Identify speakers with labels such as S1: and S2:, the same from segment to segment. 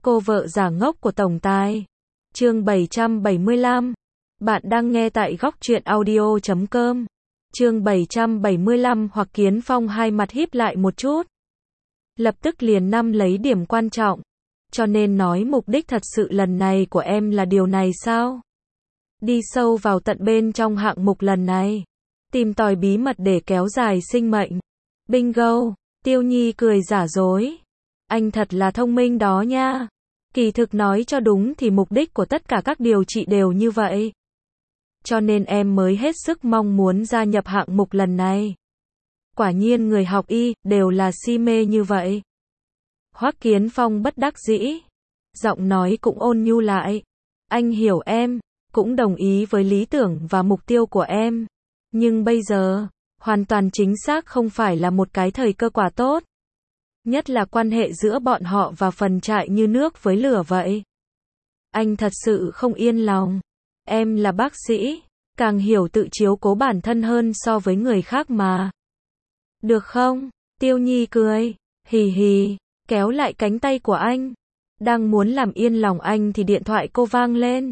S1: Cô vợ giả ngốc của tổng tài. Chương 775. Bạn đang nghe tại góc truyện audio.com. Chương 775. Hoặc Kiến Phong hai mặt híp lại một chút. Lập tức liền lấy điểm quan trọng. Cho nên nói mục đích thật sự lần này của em là điều này sao? Đi sâu vào tận bên trong hạng mục lần này. Tìm tòi bí mật để kéo dài sinh mệnh. Bingo, Tiêu Nhi cười giả dối. Anh thật là thông minh đó nha. Kỳ thực nói cho đúng thì mục đích của tất cả các điều trị đều như vậy. Cho nên em mới hết sức mong muốn gia nhập hạng mục lần này. Quả nhiên người học y đều là si mê như vậy. Hoắc Kiến Phong bất đắc dĩ. Giọng nói cũng ôn nhu lại. Anh hiểu em, cũng đồng ý với lý tưởng và mục tiêu của em. Nhưng bây giờ, hoàn toàn chính xác không phải là một cái thời cơ quả tốt. Nhất là quan hệ giữa bọn họ và phần trại như nước với lửa vậy. Anh thật sự không yên lòng. Em là bác sĩ, càng hiểu tự chiếu cố bản thân hơn so với người khác mà. Được không? Tiêu Nhi cười, hì hì, kéo lại cánh tay của anh. Đang muốn làm yên lòng anh thì điện thoại cô vang lên.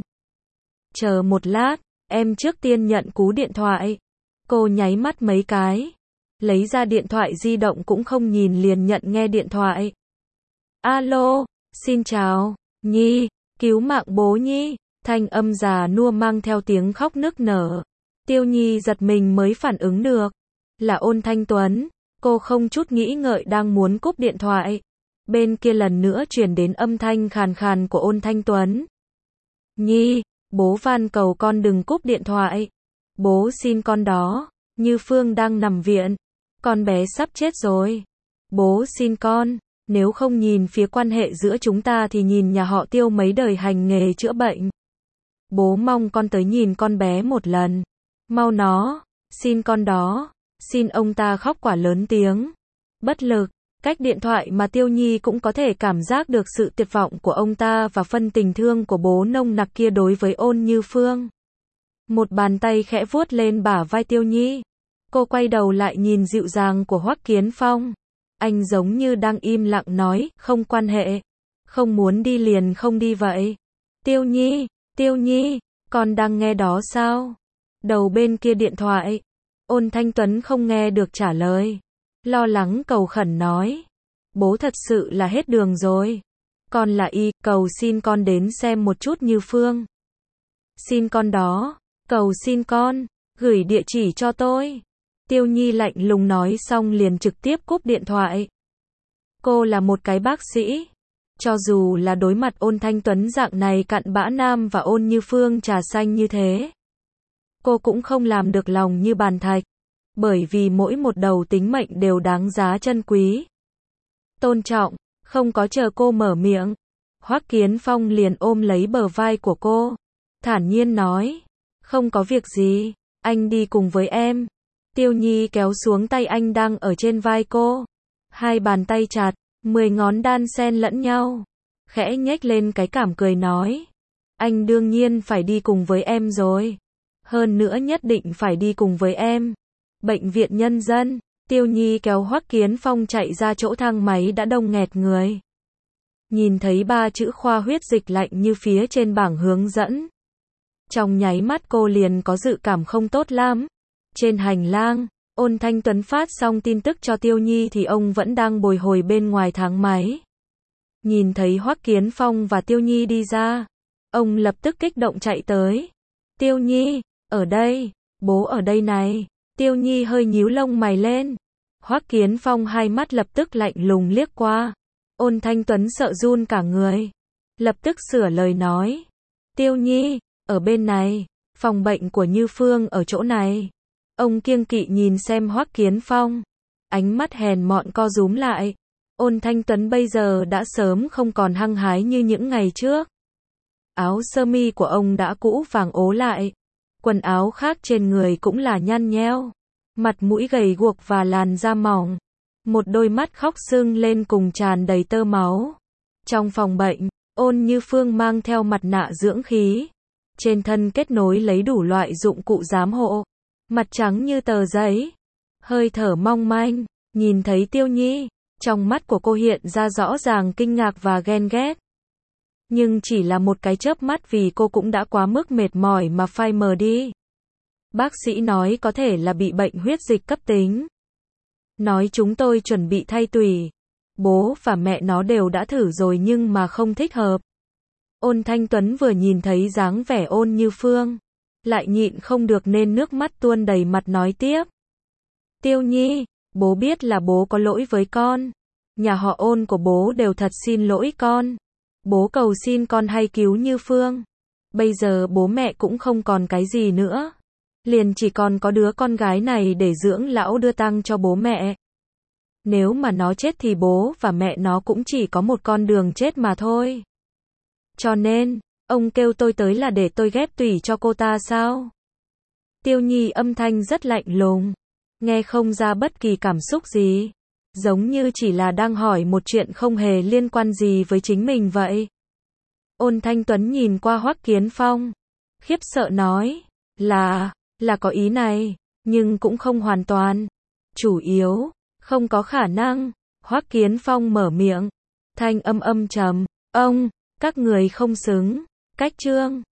S1: Chờ một lát, em trước tiên nhận cú điện thoại. Cô nháy mắt mấy cái. Lấy ra điện thoại di động cũng không nhìn liền nhận nghe điện thoại. Alo, xin chào, Nhi, cứu mạng bố Nhi. Thanh âm già nua mang theo tiếng khóc nức nở. Tiêu Nhi giật mình mới phản ứng được. Là Ôn Thanh Tuấn. Cô không chút nghĩ ngợi đang muốn cúp điện thoại. Bên kia lần nữa truyền đến âm thanh khàn khàn của Ôn Thanh Tuấn. Nhi, bố van cầu con đừng cúp điện thoại. Bố xin con đó. Như Phương đang nằm viện. Con bé sắp chết rồi. Bố xin con. Nếu không nhìn phía quan hệ giữa chúng ta thì nhìn nhà họ Tiêu mấy đời hành nghề chữa bệnh. Bố mong con tới nhìn con bé một lần. Mau nó. Xin con đó. Xin. Ông ta khóc quả lớn tiếng. Bất lực. Cách điện thoại mà Tiêu Nhi cũng có thể cảm giác được sự tuyệt vọng của ông ta và phân tình thương của bố nồng nặc kia đối với Ôn Như Phương. Một bàn tay khẽ vuốt lên bả vai Tiêu Nhi. Cô quay đầu lại nhìn dịu dàng của Hoắc Kiến Phong. Anh giống như đang im lặng nói, không quan hệ. Không muốn đi liền không đi vậy. Tiêu Nhi, con đang nghe đó sao? Đầu bên kia điện thoại. Ôn Thanh Tuấn không nghe được trả lời. Lo lắng cầu khẩn nói. Bố thật sự là hết đường rồi. Con là y, cầu xin con đến xem một chút Như Phương. Xin con đó, cầu xin con, gửi địa chỉ cho tôi. Tiêu Nhi lạnh lùng nói xong liền trực tiếp cúp điện thoại. Cô là một cái bác sĩ. Cho dù là đối mặt Ôn Thanh Tuấn dạng này cặn bã nam và Ôn Như Phương trà xanh như thế. Cô cũng không làm được lòng như bàn thạch. Bởi vì mỗi một đầu tính mệnh đều đáng giá trân quý. Tôn trọng, không có chờ cô mở miệng. Hoắc Kiến Phong liền ôm lấy bờ vai của cô. Thản nhiên nói. Không có việc gì, anh đi cùng với em. Tiêu Nhi kéo xuống tay anh đang ở trên vai cô. Hai bàn tay chặt, 10 ngón đan xen lẫn nhau. Khẽ nhếch lên cái cảm cười nói. Anh đương nhiên phải đi cùng với em rồi. Hơn nữa nhất định phải đi cùng với em. Bệnh viện Nhân dân. Tiêu Nhi kéo Hoắc Kiến Phong chạy ra chỗ thang máy đã đông nghẹt người. Nhìn thấy 3 chữ khoa huyết dịch lạnh như phía trên bảng hướng dẫn. Trong nháy mắt cô liền có dự cảm không tốt lắm. Trên hành lang, Ôn Thanh Tuấn phát xong tin tức cho Tiêu Nhi thì ông vẫn đang bồi hồi bên ngoài thang máy. Nhìn thấy Hoắc Kiến Phong và Tiêu Nhi đi ra, ông lập tức kích động chạy tới. Tiêu Nhi, ở đây, bố ở đây này. Tiêu Nhi hơi nhíu lông mày lên. Hoắc Kiến Phong hai mắt lập tức lạnh lùng liếc qua. Ôn Thanh Tuấn sợ run cả người. Lập tức sửa lời nói. Tiêu Nhi, ở bên này, phòng bệnh của Như Phương ở chỗ này. Ông kiêng kỵ nhìn xem Hoắc Kiến Phong. Ánh mắt hèn mọn co rúm lại. Ôn Thanh Tuấn bây giờ đã sớm không còn hăng hái như những ngày trước. Áo sơ mi của ông đã cũ vàng ố lại. Quần áo khác trên người cũng là nhăn nheo. Mặt mũi gầy guộc và làn da mỏng. Một đôi mắt khóc sưng lên cùng tràn đầy tơ máu. Trong phòng bệnh, Ôn Như Phương mang theo mặt nạ dưỡng khí. Trên thân kết nối lấy đủ loại dụng cụ giám hộ. Mặt trắng như tờ giấy. Hơi thở mong manh. Nhìn thấy Tiêu Nhi, trong mắt của cô hiện ra rõ ràng kinh ngạc và ghen ghét. Nhưng chỉ là một cái chớp mắt vì cô cũng đã quá mức mệt mỏi mà phai mờ đi. Bác sĩ nói có thể là bị bệnh huyết dịch cấp tính. Nói chúng tôi chuẩn bị thay tủy. Bố và mẹ nó đều đã thử rồi nhưng mà không thích hợp. Ôn Thanh Tuấn vừa nhìn thấy dáng vẻ Ôn Như Phương, lại nhịn không được nên nước mắt tuôn đầy mặt nói tiếp. Tiêu Nhi, bố biết là bố có lỗi với con. Nhà họ Ôn của bố đều thật xin lỗi con. Bố cầu xin con hãy cứu Như Phương. Bây giờ bố mẹ cũng không còn cái gì nữa. Liền chỉ còn có đứa con gái này để dưỡng lão đưa tang cho bố mẹ. Nếu mà nó chết thì bố và mẹ nó cũng chỉ có một con đường chết mà thôi. Cho nên, ông kêu tôi tới là để tôi ghép tủy cho cô ta sao? Tiêu Nhi âm thanh rất lạnh lùng, nghe không ra bất kỳ cảm xúc gì, giống như chỉ là đang hỏi một chuyện không hề liên quan gì với chính mình vậy. Ôn Thanh Tuấn nhìn qua Hoắc Kiến Phong, khiếp sợ nói, là có ý này, nhưng cũng không hoàn toàn. Chủ yếu, không có khả năng. Hoắc Kiến Phong mở miệng, thanh âm trầm, các người không xứng. Cách Trương